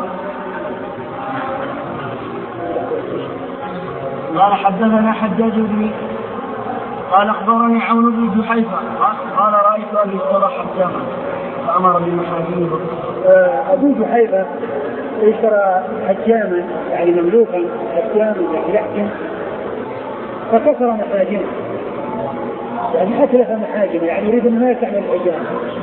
قال حدثنا حجاج بن قال اخبرني عون بن جحيفة قال رايت ابي اشترى حجاما فامر بمحاكمه. ابو جحيفة اشترى حجاما يعني مملوكا حجاما يعني يحكم فكسر محاجمه يعني اتلف محاجمه يعني يريد ان ما يستعمل الحجام.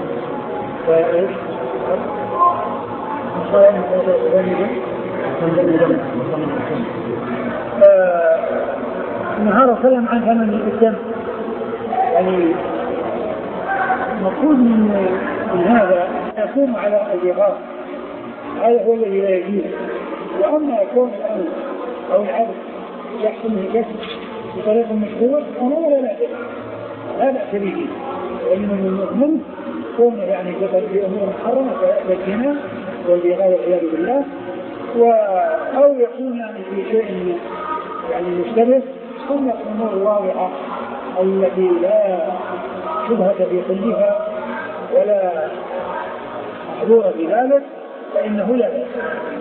نهار سلم عن ثمن الدم يعني المفروض من, من هذا يكون على الجهاد هذا هو الذي لا يجوز. واما يكون الامر او العبد يحكم الكسب بطريقه مشروع فهو لا لا لا باس به. وانما المؤمن يكون يعني في امور محرمه كالزنا والبغاء والعياذ بالله او يكون يعني في شيء يعني مشتبه ثم الامور الواضحه التي لا شبهه في كلها ولا محظور في ذلك فانه لا باس.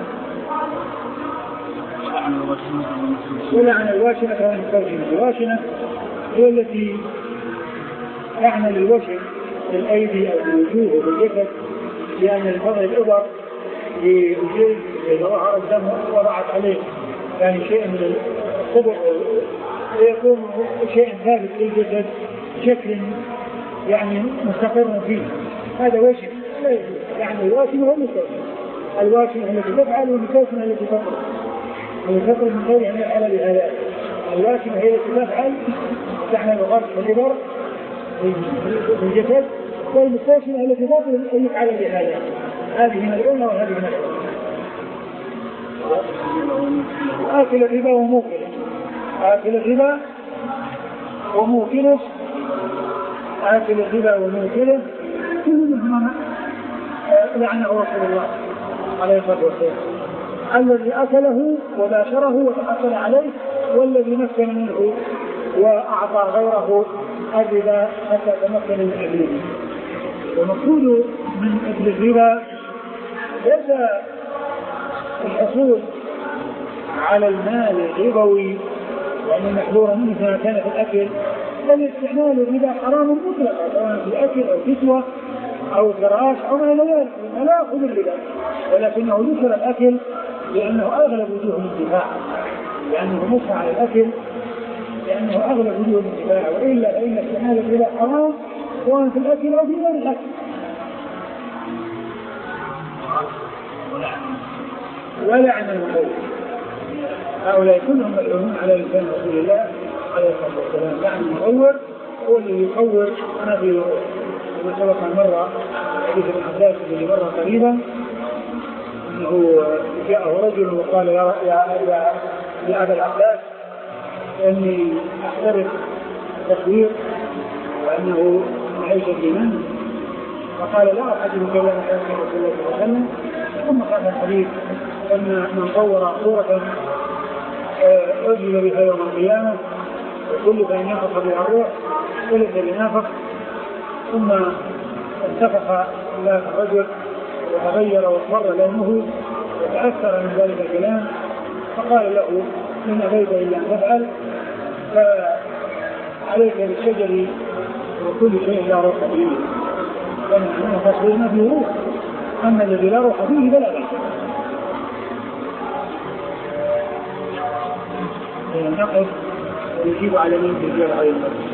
ولعن الواشنه كمان التوجيه. الواشنه هي التي تعمل الوشم بالايدي او بالوجوه وبالجسد لان الفضل الابر للجلد اذا ظهر الدم وضعت عليه يعني شيء من الصبر ويكون شيء ثابت للجسد شكل يعني مستقر فيه هذا وشم لا يجوز. يعني الواشم هو المستوشم. الواشم التي تفعل والمستوشم التي تفعل والفطر من غير أن يفعل بهذا. الواشم هي التي تفعل تعمل غرس الإبر في الجسد والمستوشم التي تفعل أن يفعل بهذا. هذه ملعونة وهذه ملعونة. آكل الربا وموكله آكل الربا وموكله آكل الربا وموكله كل منهما لعنه رسول الله عليه الصلاة والسلام. الذي أكله وباشره وتأكل عليه والذي مكن منه وأعطى غيره الربا حتى تمكن من أكله. ومقصود من أكل الربا ليس الحصول على المال الربوي يعني محظورا منه كما كان في الأكل بل استعمال الربا حرام مطلقا سواء في الأكل أو كسوة أو فراش أو ما إلى ذلك لا يأخذ الربا ولكنه ذكر الأكل لأنه أغلب وجوه الانتفاع لأنه مصر على الأكل لأنه أغلب وجوه الانتفاع وإلا فإن استعمال الربا حرام سواء في الأكل أو في غير الأكل. ولعن المحول هؤلاء كلهم ملعونون على لسان رسول الله عليه الصلاة والسلام. لعن المحول هو الذي يحول أنا في كما سبق مرة حديث ابن عباس الذي مر قريبا أنه جاءه رجل وقال يا يا يا, يا أبا العباس إني أحترق تخوير وأنه معيش الإيمان فقال لا أحدث كلام رسول الله صلى الله عليه وسلم. ثم قال الحديث أن من صور صورة أجل بها يوم القيامة وكل فإن ينفخ بها الروح وليس بنافخ. ثم انتفخ ذاك الرجل وتغير واصفر لونه وتأثر من ذلك الكلام فقال له إن أبيت إلا أن تفعل فعليك بالشجر وكل شيء لا روح فيه فنحن تصوير ما فيه روح أما الذي لا روح فيه فلا بأس. نقف ونجيب على من تجيب على المسجد.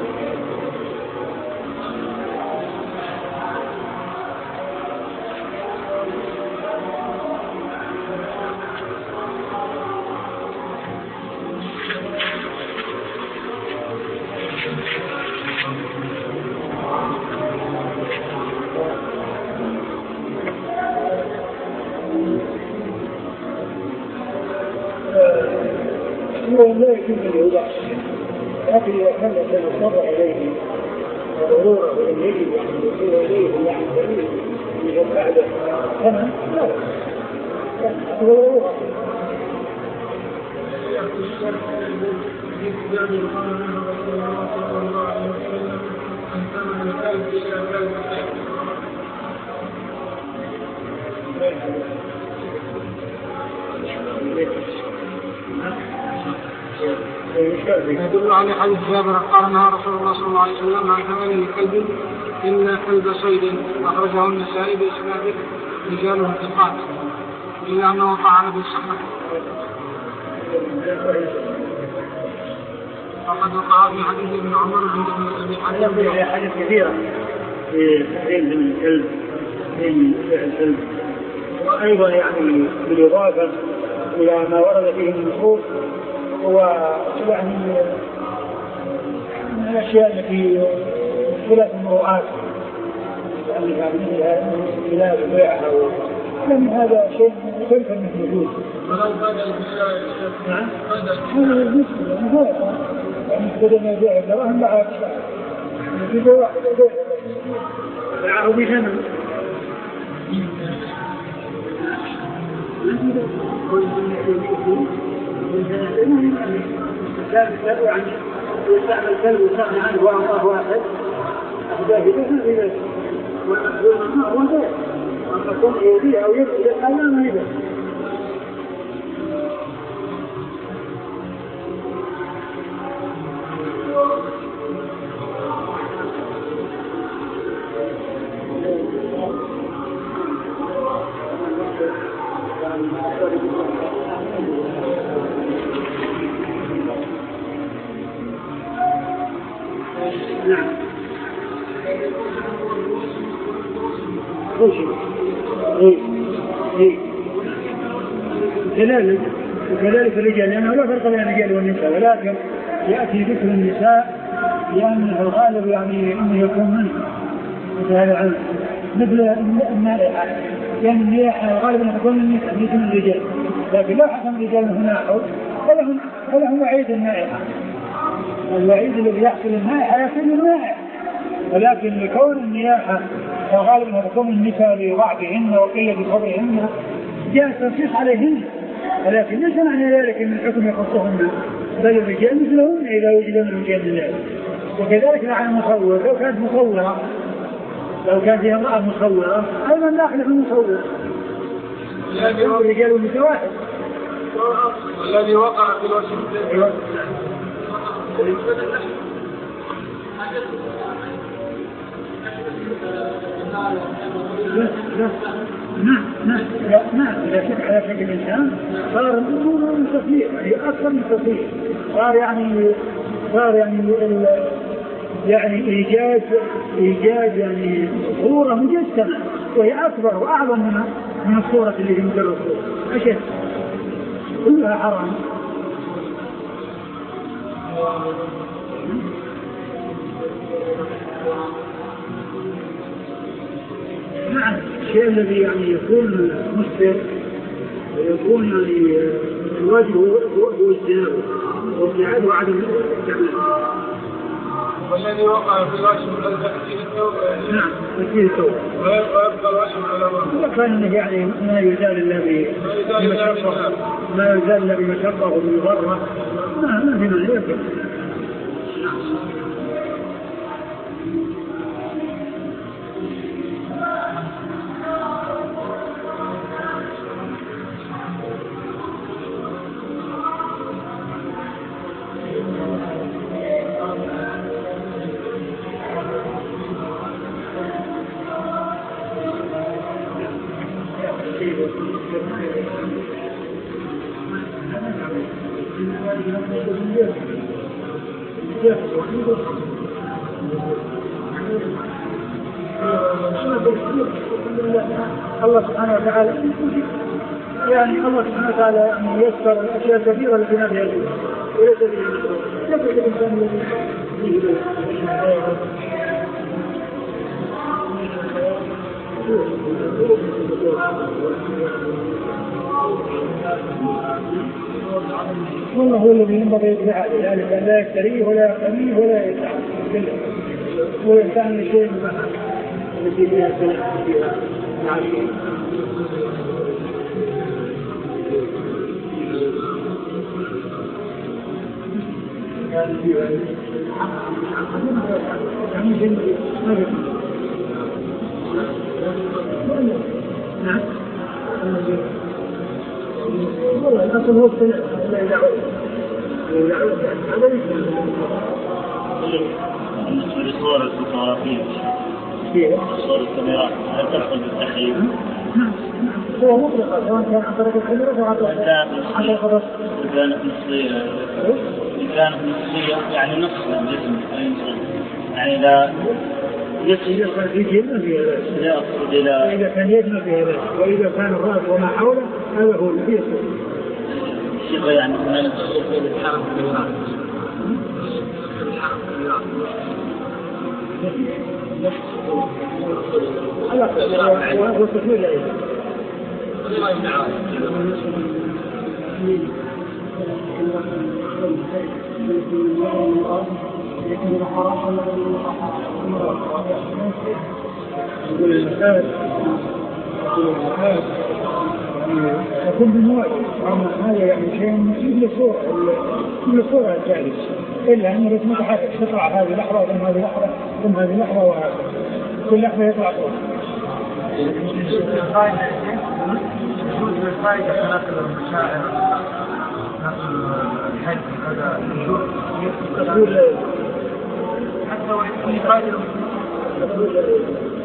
لا يمكن أن يوضع لكن إذا كان سنضطر إليه وضرورة وإن يجب أن يصير إليه يعني دليل يجب بعده ثمن لا هو ضرورة. يدل على حديث جابر قال نهى رسول الله صلى الله عليه وسلم عن ثمن كلب إلا كلب صيد أخرجه النسائي بإسناد رجاله ثقات إلا أنه طعن بالصحة. وقد وقع في حديث ابن عمر عند ابن حاتم في حديث كثيرة في تحريم من الكلب من الكلب، وأيضا يعني بالإضافة إلى ما ورد فيه من النصوص هو يعني من الأشياء التي خلاف المروءات، يعني مثل الكلاب وبيعها لأن هذا شيء مختلف من الوجود. نعم هذا المشكلة يعني بدل ما يبيع الدراهم بعد يجيبه واحد باعه بثمن. يعني يستعمل الكلب ويستغني عنه وأعطاه واحد أخذاه بثمن إليه والممنوع هو ذلك، أما يكون يبيع أو يبيع هذا ما يبيع. نعم كذلك وكذلك الرجال لأنه لا فرق بين الرجال والنساء، ولكن يأتي ذكر النساء لأن في الغالب يعني إنه يكون منه مثل مثل النائحة، لأن النائحة الغالب أنه يكون من النساء ليس من الرجال، لكن لا حكم الرجال هنا أو فلهم فلهم وعيد النائحة، الوعيد الذي يحصل النائحة يحصل النائحة، ولكن لكون النياحة الغالب أنها تكون النساء لضعفهن وقلة صبرهن جاء التنصيص عليهن، ولكن ليس معنى ذلك أن الحكم يخصهن، بل الرجال مثلهن إذا وجد من الرجال ذلك. وكذلك مع المصور، لو كانت مصورة لو كانت هي امرأة مصورة أيضا داخل في المصور، لكن الرجال والنساء واحد. والذي وقع في الوشم لا لا نعم نعم لا نعم إذا شك على شكل الإنسان صار الأمور مستطيع، يعني أكثر مستطيع، صار يعني صار يعني يعني إيجاد إيجاد يعني صورة مجسمة وهي أكبر وأعظم من من الصورة اللي في مجرد صورة أشد، كلها حرام. نعم الشيء الذي يعني يكون مستر ويكون يعني الواجب هو الزنا وابتعاده وعدم الاستعمال. والذي وقع في الوشم هل تكفيه التوبة؟ نعم تكفيه التوبة ويبقى الوشم على ما كان يعني ما يزال إلا بمشقة ما يزال إلا بمشقة وبمضرة ما ما في معنى يبقى. الله سبحانه وتعالى يعني الله سبحانه وتعالى يعني يذكر الأشياء الكثيرة التي ما فيها شيء وليس فيها يذكر الإنسان الذي والله هو الذي ينبغي يدفع ذلك أن لا يشتريه ولا يقتنيه ولا يستعمل ويستعمل شيء مباح التي فيها السلام فيها العافية. نعم والله الأصل هو لا يعود يعود هذا بالنسبة لصور الفوتوغرافية صور الكاميرات هل تدخل بالتحريم؟ هو مطلقا سواء كان عن طريق الكاميرا أو عن طريق الرسم. إذا كانت نصية إذا كانت نصية يعني نص الجسم يعني لا يدخل في جيبه فيها بأس. لا أقصد إلى إذا كان يدخل فيها بأس، وإذا كان الرأس وما حوله هذا هو الذي يصير. شيء يعني من الحرم الإيراني. هذا هو التكميل أيضا. لكن الحرام يقول المسائل يقول المسائل يكون بالنوع هذا يعني شيء كل صورة كل صورة جالس إلا أن الرسم متحرك تطلع هذه لحظة ثم هذه لحظة ثم هذه لحظة وهكذا كل لحظة يطلع صورة. يجوز للفائدة تناقل المشاعر الحج هذا يجوز حتى ويكون فائدة